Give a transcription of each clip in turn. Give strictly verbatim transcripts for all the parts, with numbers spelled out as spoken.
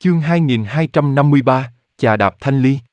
Chương hai nghìn hai trăm năm mươi ba, chà đạp thanh ly.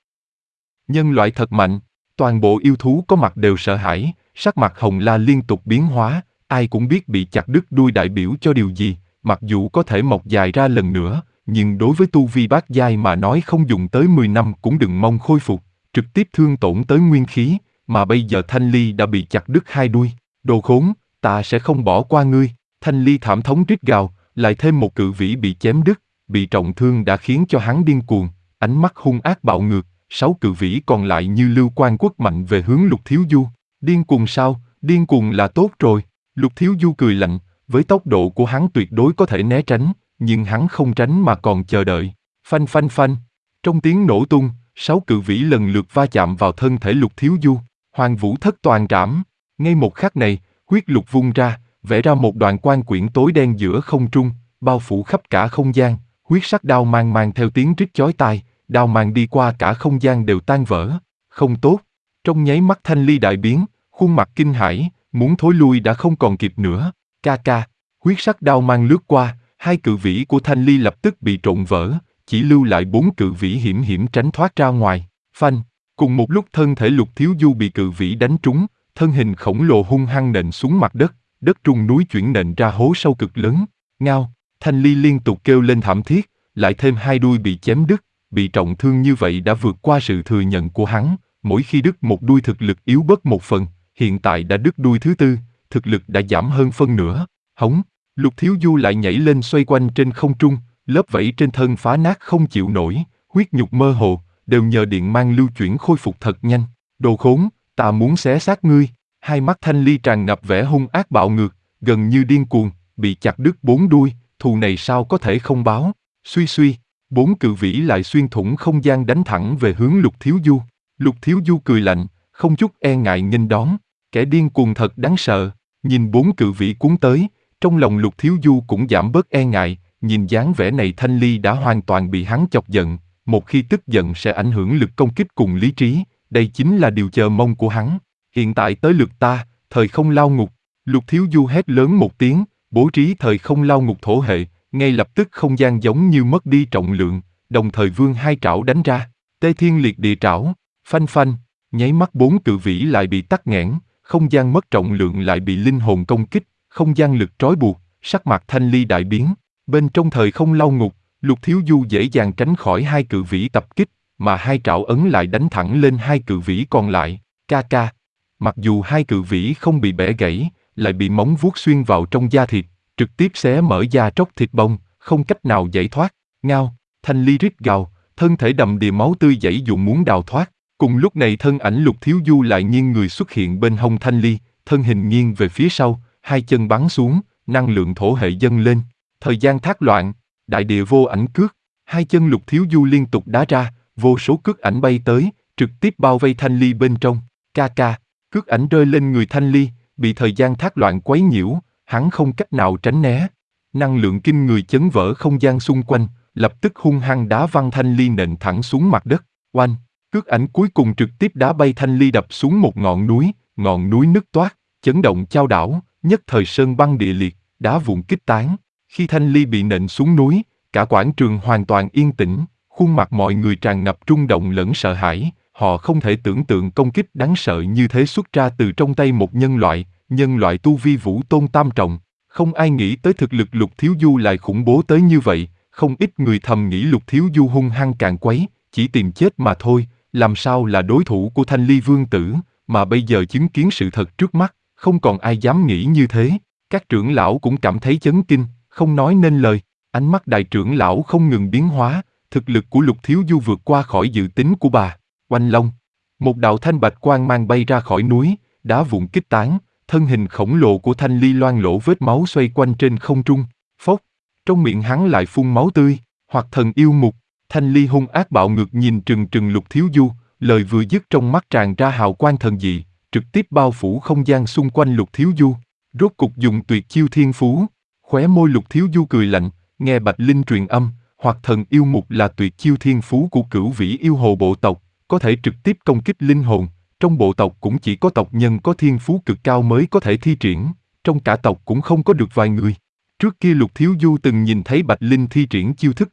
Nhân loại thật mạnh, toàn bộ yêu thú có mặt đều sợ hãi, sắc mặt Hồng La liên tục biến hóa, ai cũng biết bị chặt đứt đuôi đại biểu cho điều gì, mặc dù có thể mọc dài ra lần nữa, nhưng đối với tu vi bát giai mà nói không dùng tới mười năm cũng đừng mong khôi phục, trực tiếp thương tổn tới nguyên khí, mà bây giờ thanh ly đã bị chặt đứt hai đuôi, đồ khốn, ta sẽ không bỏ qua ngươi, thanh ly thảm thống rít gào, lại thêm một cự vĩ bị chém đứt. Bị trọng thương đã khiến cho hắn điên cuồng, ánh mắt hung ác bạo ngược, sáu cự vĩ còn lại như lưu quan quất mạnh về hướng Lục Thiếu Du. Điên cuồng sao, điên cuồng là tốt rồi. Lục Thiếu Du cười lạnh, với tốc độ của hắn tuyệt đối có thể né tránh, nhưng hắn không tránh mà còn chờ đợi. Phanh phanh phanh, trong tiếng nổ tung, sáu cự vĩ lần lượt va chạm vào thân thể Lục Thiếu Du. Hoàng Vũ Thất Toàn Trảm, ngay một khắc này, huyết lục vung ra, vẽ ra một đoàn quang quyển tối đen giữa không trung, bao phủ khắp cả không gian. Huyết sắc đao mang mang theo tiếng rít chói tai, đao mang đi qua cả không gian đều tan vỡ. Không tốt, trong nháy mắt thanh ly đại biến, khuôn mặt kinh hãi, muốn thối lui đã không còn kịp nữa. Ca ca, huyết sắc đao mang lướt qua, hai cự vĩ của thanh ly lập tức bị trộn vỡ, chỉ lưu lại bốn cự vĩ hiểm hiểm tránh thoát ra ngoài. Phanh, cùng một lúc thân thể Lục Thiếu Du bị cự vĩ đánh trúng, thân hình khổng lồ hung hăng nện xuống mặt đất, đất rung núi chuyển nện ra hố sâu cực lớn. Ngao. Thanh ly liên tục kêu lên thảm thiết, lại thêm hai đuôi bị chém đứt, bị trọng thương như vậy đã vượt qua sự thừa nhận của hắn, mỗi khi đứt một đuôi thực lực yếu bớt một phần, hiện tại đã đứt đuôi thứ tư, thực lực đã giảm hơn phân nửa. Hống, Lục Thiếu Du lại nhảy lên xoay quanh trên không trung, lớp vảy trên thân phá nát không chịu nổi, huyết nhục mơ hồ, đều nhờ điện mang lưu chuyển khôi phục thật nhanh. Đồ khốn, ta muốn xé xác ngươi. Hai mắt thanh ly tràn ngập vẻ hung ác bạo ngược, gần như điên cuồng, bị chặt đứt bốn đuôi. Thù này sao có thể không báo? Suy suy, bốn cự vĩ lại xuyên thủng không gian đánh thẳng về hướng Lục Thiếu Du. Lục Thiếu Du cười lạnh, không chút e ngại nghênh đón. Kẻ điên cuồng thật đáng sợ. Nhìn bốn cự vĩ cuốn tới, trong lòng Lục Thiếu Du cũng giảm bớt e ngại. Nhìn dáng vẻ này thanh ly đã hoàn toàn bị hắn chọc giận. Một khi tức giận sẽ ảnh hưởng lực công kích cùng lý trí. Đây chính là điều chờ mong của hắn. Hiện tại tới lượt ta, thời không lao ngục. Lục Thiếu Du hét lớn một tiếng. Bố trí thời không lao ngục thổ hệ, ngay lập tức không gian giống như mất đi trọng lượng, đồng thời vươn hai trảo đánh ra, Tê Thiên Liệt Địa Trảo, phanh phanh, nháy mắt bốn cự vĩ lại bị tắc nghẽn, không gian mất trọng lượng lại bị linh hồn công kích, không gian lực trói buộc, sắc mặt thanh ly đại biến, bên trong thời không lao ngục, Lục Thiếu Du dễ dàng tránh khỏi hai cự vĩ tập kích, mà hai trảo ấn lại đánh thẳng lên hai cự vĩ còn lại, ca ca. Mặc dù hai cự vĩ không bị bẻ gãy, lại bị móng vuốt xuyên vào trong da thịt, trực tiếp xé mở da tróc thịt bông, không cách nào giải thoát. Ngao, thanh ly rít gào, thân thể đầm đìa máu tươi giãy giụa muốn đào thoát. Cùng lúc này thân ảnh Lục Thiếu Du lại nghiêng người xuất hiện bên hông thanh ly, thân hình nghiêng về phía sau, hai chân bắn xuống, năng lượng thổ hệ dâng lên. Thời gian thác loạn, đại địa vô ảnh cước, hai chân Lục Thiếu Du liên tục đá ra, vô số cước ảnh bay tới, trực tiếp bao vây thanh ly bên trong. Ca ca, cước ảnh rơi lên người thanh ly, bị thời gian thác loạn quấy nhiễu, hắn không cách nào tránh né. Năng lượng kinh người chấn vỡ không gian xung quanh, lập tức hung hăng đá văng thanh ly nện thẳng xuống mặt đất. Oanh, cước ảnh cuối cùng trực tiếp đá bay thanh ly đập xuống một ngọn núi, ngọn núi nứt toác, chấn động chao đảo, nhất thời sơn băng địa liệt, đá vụn kích tán. Khi thanh ly bị nện xuống núi, cả quảng trường hoàn toàn yên tĩnh, khuôn mặt mọi người tràn ngập rung động lẫn sợ hãi. Họ không thể tưởng tượng công kích đáng sợ như thế xuất ra từ trong tay một nhân loại, nhân loại tu vi vũ tôn tam trọng. Không ai nghĩ tới thực lực Lục Thiếu Du lại khủng bố tới như vậy, không ít người thầm nghĩ Lục Thiếu Du hung hăng càn quấy, chỉ tìm chết mà thôi, làm sao là đối thủ của Thanh Ly Vương Tử, mà bây giờ chứng kiến sự thật trước mắt, không còn ai dám nghĩ như thế. Các trưởng lão cũng cảm thấy chấn kinh, không nói nên lời, ánh mắt đại trưởng lão không ngừng biến hóa, thực lực của Lục Thiếu Du vượt qua khỏi dự tính của bà. Oanh long, một đạo thanh bạch quang mang bay ra khỏi núi, đá vụn kích tán, thân hình khổng lồ của Thanh Ly loang lổ vết máu xoay quanh trên không trung, phốc, trong miệng hắn lại phun máu tươi, hoặc thần yêu mục. Thanh Ly hung ác bạo ngược nhìn trừng trừng Lục Thiếu Du, lời vừa dứt trong mắt tràn ra hào quang thần dị, trực tiếp bao phủ không gian xung quanh Lục Thiếu Du, rốt cục dùng tuyệt chiêu thiên phú. Khóe môi Lục Thiếu Du cười lạnh, nghe Bạch Linh truyền âm, hoặc thần yêu mục là tuyệt chiêu thiên phú của Cửu Vĩ yêu hồ bộ tộc, có thể trực tiếp công kích linh hồn. Trong bộ tộc cũng chỉ có tộc nhân có thiên phú cực cao mới có thể thi triển, trong cả tộc cũng không có được vài người. Trước kia Lục Thiếu Du từng nhìn thấy Bạch Linh thi triển chiêu thức này,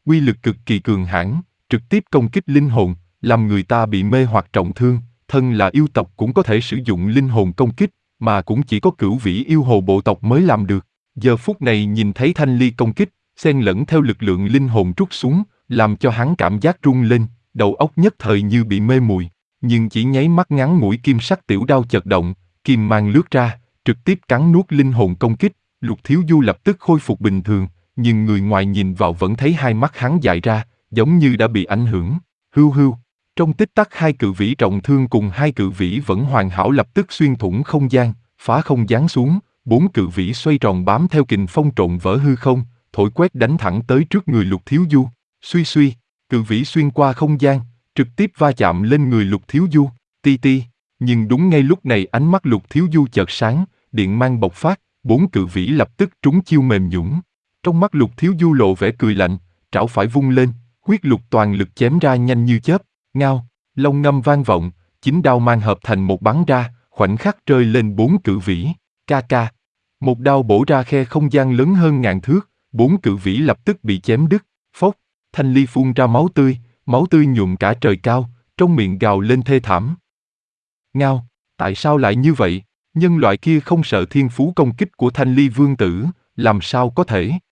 uy lực cực kỳ cường hãn, trực tiếp công kích linh hồn, làm người ta bị mê hoặc trọng thương. Thân là yêu tộc cũng có thể sử dụng linh hồn công kích, mà cũng chỉ có cửu vĩ yêu hồ bộ tộc mới làm được. Giờ phút này nhìn thấy Thanh Ly công kích, xen lẫn theo lực lượng linh hồn trút xuống, làm cho hắn cảm giác rung lên, đầu óc nhất thời như bị mê muội. Nhưng chỉ nháy mắt ngắn ngủi, kim sắc tiểu đao chật động, kim mang lướt ra, trực tiếp cắn nuốt linh hồn công kích. Lục Thiếu Du lập tức khôi phục bình thường, nhưng người ngoài nhìn vào vẫn thấy hai mắt hắn dại ra, giống như đã bị ảnh hưởng. Hưu hưu. Trong tích tắc hai cự vĩ trọng thương cùng hai cự vĩ vẫn hoàn hảo lập tức xuyên thủng không gian, phá không giáng xuống, bốn cự vĩ xoay tròn bám theo kình phong trộn vỡ hư không, thổi quét đánh thẳng tới trước người Lục Thiếu Du. Suy suy, cự vĩ xuyên qua không gian, trực tiếp va chạm lên người Lục Thiếu Du, ti ti. Nhưng đúng ngay lúc này ánh mắt Lục Thiếu Du chợt sáng, điện mang bộc phát, bốn cự vĩ lập tức trúng chiêu mềm nhũn. Trong mắt Lục Thiếu Du lộ vẻ cười lạnh, trảo phải vung lên, huyết lục toàn lực chém ra nhanh như chớp. Ngao, long ngâm vang vọng, chín đao mang hợp thành một bắn ra, khoảnh khắc rơi lên bốn cự vĩ. Ca ca. Một đao bổ ra khe không gian lớn hơn ngàn thước, bốn cự vĩ lập tức bị chém đứt. Phốc, Thanh Ly phun ra máu tươi, máu tươi nhuộm cả trời cao, trong miệng gào lên thê thảm. Ngao, tại sao lại như vậy? Nhân loại kia không sợ thiên phú công kích của Thanh Ly vương tử, làm sao có thể?